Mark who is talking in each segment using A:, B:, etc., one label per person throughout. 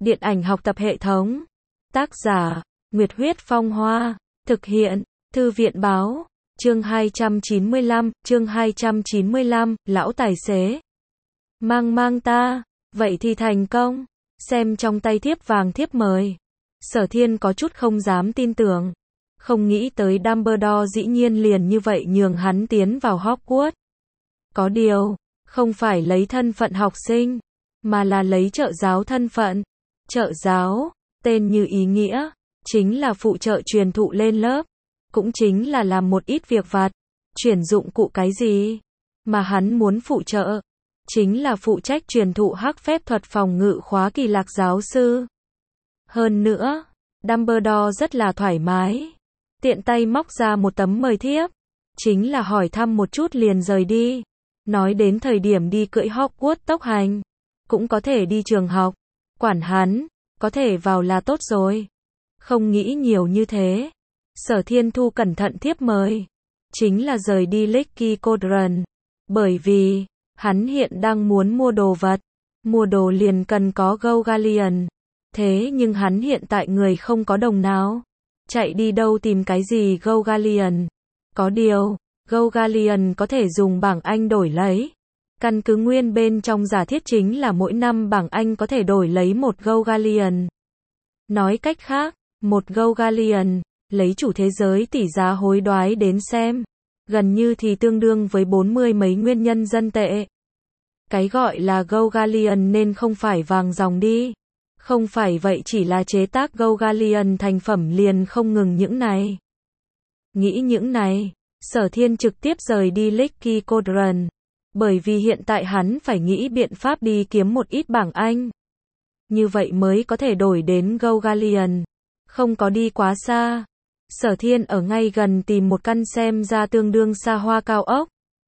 A: Điện ảnh học tập hệ thống. Tác giả, Nguyệt Huyết Phong Hoa. Thực hiện, Thư viện Báo. Chương 295, lão tài xế. Mang ta, vậy thì thành công. Xem trong tay thiếp vàng thiếp mời. Sở Thiên có chút không dám tin tưởng. Không nghĩ tới Dumbledore dĩ nhiên liền như vậy nhường hắn tiến vào Hogwarts. Có điều, không phải lấy thân phận học sinh, mà là lấy trợ giáo thân phận. Trợ giáo, tên như ý nghĩa, chính là phụ trợ truyền thụ lên lớp, cũng chính là làm một ít việc vặt, chuyển dụng cụ cái gì, mà hắn muốn phụ trợ, chính là phụ trách truyền thụ hắc phép thuật phòng ngự khóa kỳ lạc giáo sư. Hơn nữa, Dumbledore rất là thoải mái, tiện tay móc ra một tấm mời thiếp, chính là hỏi thăm một chút liền rời đi. Nói đến thời điểm đi cưỡi Hogwarts tốc hành, cũng có thể đi trường học, quản hắn, có thể vào là tốt rồi. Không nghĩ nhiều như thế. Sở Thiên thu cẩn thận thiếp mời, chính là rời đi Leaky Cauldron, bởi vì, hắn hiện đang muốn mua đồ vật, mua đồ liền cần có Gold Galleon, thế nhưng hắn hiện tại người không có đồng nào, chạy đi đâu tìm cái gì Gold Galleon. Có điều, Gold Galleon có thể dùng bảng Anh đổi lấy. Căn cứ nguyên bên trong giả thiết chính là mỗi năm bảng Anh có thể đổi lấy một Gold Galleon. Nói cách khác, một Gold Galleon, lấy chủ thế giới tỷ giá hối đoái đến xem, gần như thì tương đương với 40 mấy nguyên nhân dân tệ. Cái gọi là Gold Galleon nên không phải vàng dòng đi. Không phải vậy chỉ là chế tác Gold Galleon thành phẩm liền không ngừng những này. Nghĩ những này, Sở Thiên trực tiếp rời đi Leaky Cauldron, bởi vì hiện tại hắn phải nghĩ biện pháp đi kiếm một ít bảng Anh. Như vậy mới có thể đổi đến Gold Galleon. Không có đi quá xa. Sở Thiên ở ngay gần tìm một căn xem ra tương đương xa hoa cao ốc.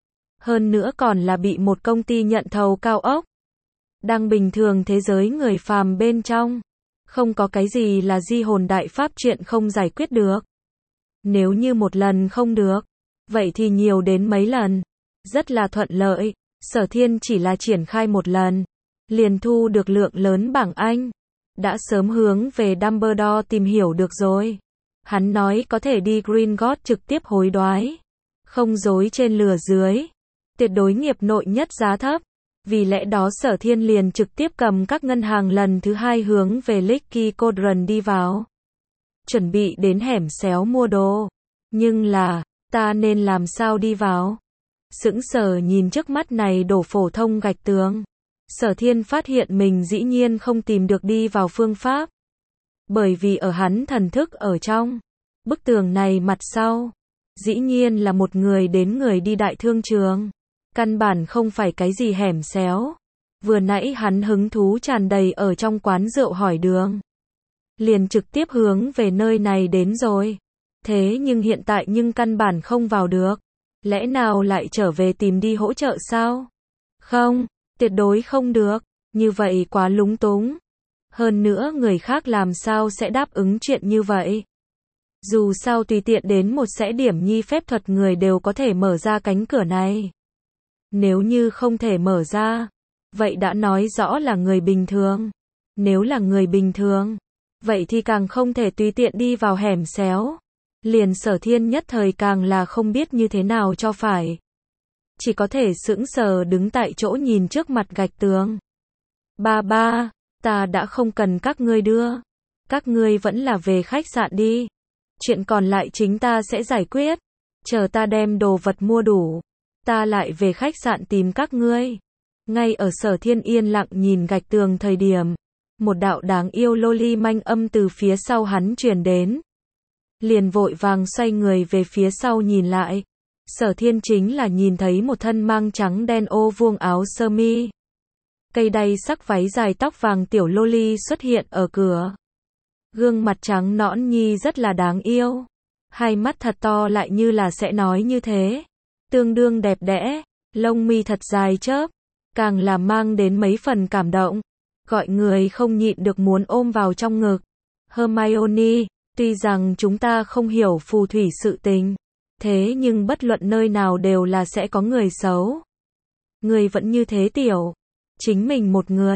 A: Hơn nữa còn là bị một công ty nhận thầu cao ốc. Đang bình thường thế giới người phàm bên trong. Không có cái gì là di hồn đại pháp chuyện không giải quyết được. Nếu như một lần không được, vậy thì nhiều đến mấy lần. Rất là thuận lợi. Sở Thiên chỉ là triển khai một lần, liền thu được lượng lớn bảng Anh. Đã sớm hướng về Dumbledore tìm hiểu được rồi. Hắn nói có thể đi Gringotts trực tiếp hối đoái. Không dối trên lừa dưới. Tuyệt đối nghiệp nội nhất giá thấp. Vì lẽ đó Sở Thiên liền trực tiếp cầm các ngân hàng lần thứ hai hướng về Leaky Cauldron đi vào. Chuẩn bị đến hẻm xéo mua đồ. Nhưng là, ta nên làm sao đi vào? Sững sờ nhìn trước mắt này đổ phổ thông gạch tường. Sở Thiên phát hiện mình dĩ nhiên không tìm được đi vào phương pháp. Bởi vì ở hắn thần thức ở trong bức tường này mặt sau, dĩ nhiên là một người đến người đi đại thương trường. Căn bản không phải cái gì hẻm xéo. Vừa nãy hắn hứng thú tràn đầy ở trong quán rượu hỏi đường. Liền trực tiếp hướng về nơi này đến rồi. Thế nhưng hiện tại căn bản không vào được. Lẽ nào lại trở về tìm đi hỗ trợ sao? Không, tuyệt đối không được. Như vậy quá lúng túng. Hơn nữa người khác làm sao sẽ đáp ứng chuyện như vậy? Dù sao tùy tiện đến một sẽ điểm nhi phép thuật người đều có thể mở ra cánh cửa này. Nếu như không thể mở ra, vậy đã nói rõ là người bình thường. Nếu là người bình thường, vậy thì càng không thể tùy tiện đi vào hẻm xéo. Liền Sở Thiên nhất thời càng là không biết như thế nào cho phải. Chỉ có thể sững sờ đứng tại chỗ nhìn trước mặt gạch tường. Ba, ta đã không cần các ngươi đưa. Các ngươi vẫn là về khách sạn đi. Chuyện còn lại chính ta sẽ giải quyết. Chờ ta đem đồ vật mua đủ, ta lại về khách sạn tìm các ngươi. Ngay ở Sở Thiên yên lặng nhìn gạch tường thời điểm, một đạo đáng yêu loli manh âm từ phía sau hắn truyền đến. Liền vội vàng xoay người về phía sau nhìn lại. Sở Thiên chính là nhìn thấy một thân mang trắng đen ô vuông áo sơ mi, cây đay sắc váy dài tóc vàng tiểu loli xuất hiện ở cửa. Gương mặt trắng nõn nhi rất là đáng yêu. Hai mắt thật to lại như là sẽ nói như thế. Tương đương đẹp đẽ, lông mi thật dài chớp, càng là mang đến mấy phần cảm động. Gọi người không nhịn được muốn ôm vào trong ngực. Hermione, tuy rằng chúng ta không hiểu phù thủy sự tình, thế nhưng bất luận nơi nào đều là sẽ có người xấu. Người vẫn như thế tiểu. Chính mình một người,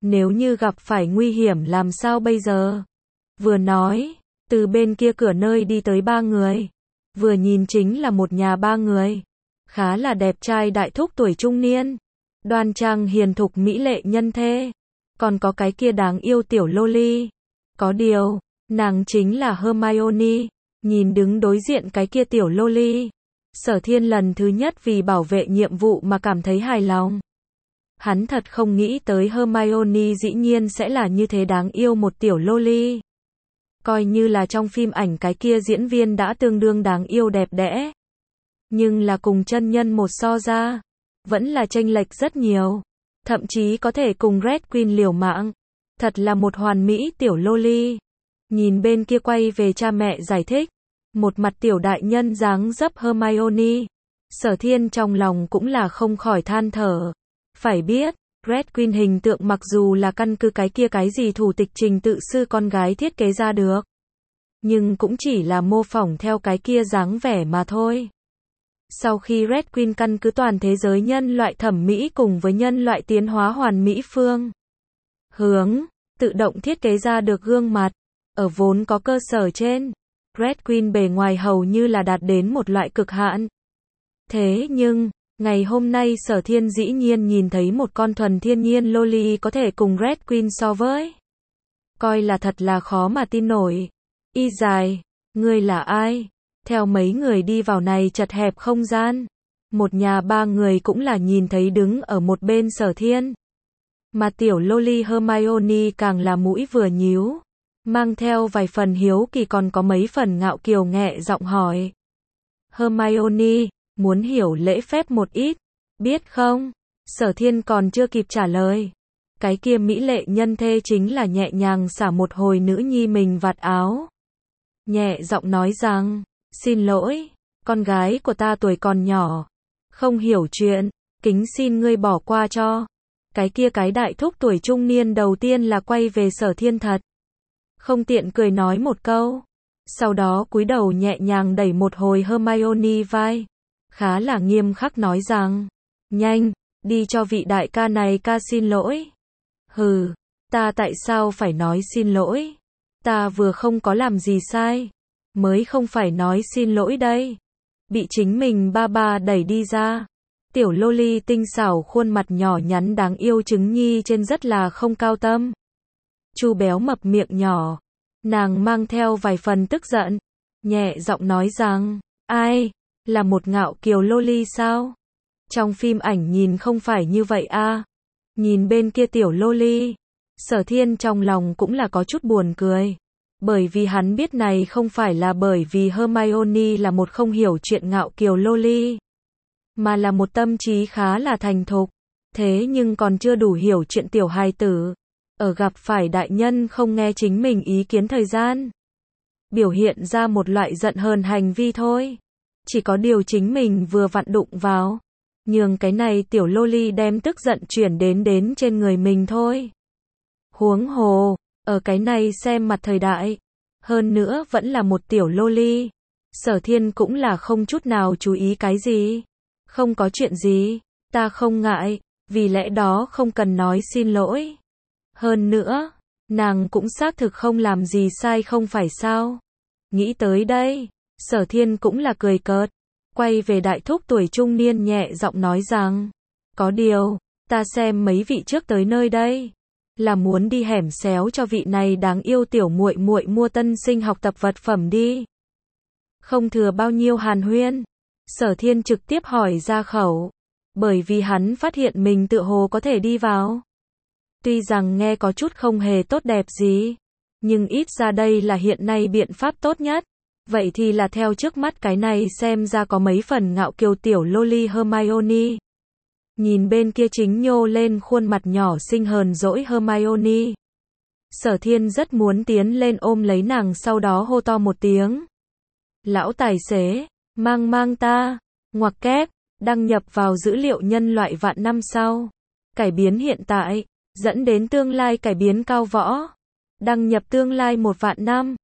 A: Nếu như gặp phải nguy hiểm làm sao bây giờ? Vừa nói, từ bên kia cửa nơi đi tới 3 người. Vừa nhìn chính là một nhà 3 người. Khá là đẹp trai đại thúc tuổi trung niên. Đoan trang hiền thục mỹ lệ nhân thê. Còn có cái kia đáng yêu tiểu loli. Có điều, nàng chính là Hermione. Nhìn đứng đối diện cái kia tiểu loli. Sở Thiên lần thứ nhất vì bảo vệ nhiệm vụ mà cảm thấy hài lòng. Hắn thật không nghĩ tới Hermione dĩ nhiên sẽ là như thế đáng yêu một tiểu loli. Coi như là trong phim ảnh cái kia diễn viên đã tương đương đáng yêu đẹp đẽ. Nhưng là cùng chân nhân một so ra, vẫn là chênh lệch rất nhiều. Thậm chí có thể cùng Red Queen liều mạng. Thật là một hoàn mỹ tiểu loli. Nhìn bên kia quay về cha mẹ giải thích. Một mặt tiểu đại nhân dáng dấp Hermione. Sở Thiên trong lòng cũng là không khỏi than thở. Phải biết, Red Queen hình tượng mặc dù là căn cứ cái kia cái gì thủ tịch trình tự sư con gái thiết kế ra được. Nhưng cũng chỉ là mô phỏng theo cái kia dáng vẻ mà thôi. Sau khi Red Queen căn cứ toàn thế giới nhân loại thẩm mỹ cùng với nhân loại tiến hóa hoàn mỹ phương hướng, tự động thiết kế ra được gương mặt, ở vốn có cơ sở trên, Red Queen bề ngoài hầu như là đạt đến một loại cực hạn. Thế nhưng, ngày hôm nay Sở Thiên dĩ nhiên nhìn thấy một con thuần thiên nhiên loli có thể cùng Red Queen so với. Coi là thật là khó mà tin nổi. Y dài, ngươi là ai? Theo mấy người đi vào này chật hẹp không gian. Một nhà 3 người cũng là nhìn thấy đứng ở một bên Sở Thiên. Mà tiểu loli Hermione càng là mũi vừa nhíu. Mang theo vài phần hiếu kỳ còn có mấy phần ngạo kiều nghẹ giọng hỏi. Hermione, muốn hiểu lễ phép một ít, biết không? Sở Thiên còn chưa kịp trả lời. Cái kia mỹ lệ nhân thê chính là nhẹ nhàng xả một hồi nữ nhi mình vạt áo. Nhẹ giọng nói rằng, xin lỗi, con gái của ta tuổi còn nhỏ, không hiểu chuyện, kính xin ngươi bỏ qua cho. Cái kia cái đại thúc tuổi trung niên đầu tiên là quay về Sở Thiên thật. Không tiện cười nói một câu. Sau đó cúi đầu nhẹ nhàng đẩy một hồi Hermione vai. Khá là nghiêm khắc nói rằng, nhanh, đi cho vị đại ca này ca xin lỗi. Hừ, ta tại sao phải nói xin lỗi? Ta vừa không có làm gì sai, mới không phải nói xin lỗi đây. Bị chính mình ba ba đẩy đi ra. Tiểu loli tinh xảo khuôn mặt nhỏ nhắn đáng yêu trứng nhi trên rất là không cao tâm. Chu béo mập miệng nhỏ. Nàng mang theo vài phần tức giận. Nhẹ giọng nói rằng, ai? Là một ngạo kiều loli sao? Trong phim ảnh nhìn không phải như vậy a. Nhìn bên kia tiểu loli. Sở Thiên trong lòng cũng là có chút buồn cười. Bởi vì hắn biết này không phải là bởi vì Hermione là một không hiểu chuyện ngạo kiều loli. Mà là một tâm trí khá là thành thục. Thế nhưng còn chưa đủ hiểu chuyện tiểu hài tử. Ở gặp phải đại nhân không nghe chính mình ý kiến thời gian. Biểu hiện ra một loại giận hờn hành vi thôi. Chỉ có điều chính mình vừa vặn đụng vào. Nhường cái này tiểu loli đem tức giận chuyển đến trên người mình thôi. Huống hồ, ở cái này xem mặt thời đại. Hơn nữa vẫn là một tiểu loli. Sở Thiên cũng là không chút nào chú ý cái gì. Không có chuyện gì, ta không ngại, vì lẽ đó không cần nói xin lỗi. Hơn nữa, nàng cũng xác thực không làm gì sai không phải sao. Nghĩ tới đây, Sở Thiên cũng là cười cợt. Quay về đại thúc tuổi trung niên nhẹ giọng nói rằng, có điều, ta xem mấy vị trước tới nơi đây. Là muốn đi hẻm xéo cho vị này đáng yêu tiểu muội muội mua tân sinh học tập vật phẩm đi. Không thừa bao nhiêu hàn huyên. Sở Thiên trực tiếp hỏi ra khẩu. Bởi vì hắn phát hiện mình tựa hồ có thể đi vào. Tuy rằng nghe có chút không hề tốt đẹp gì. Nhưng ít ra đây là hiện nay biện pháp tốt nhất. Vậy thì là theo trước mắt cái này xem ra có mấy phần ngạo kiều tiểu loli Hermione. Nhìn bên kia chính nhô lên khuôn mặt nhỏ xinh hờn dỗi Hermione. Sở Thiên rất muốn tiến lên ôm lấy nàng sau đó hô to một tiếng. Lão tài xế, mang ta, ngoặc kép, đăng nhập vào dữ liệu nhân loại vạn năm sau. Cải biến hiện tại, dẫn đến tương lai cải biến cao võ. Đăng nhập tương lai 1 vạn năm.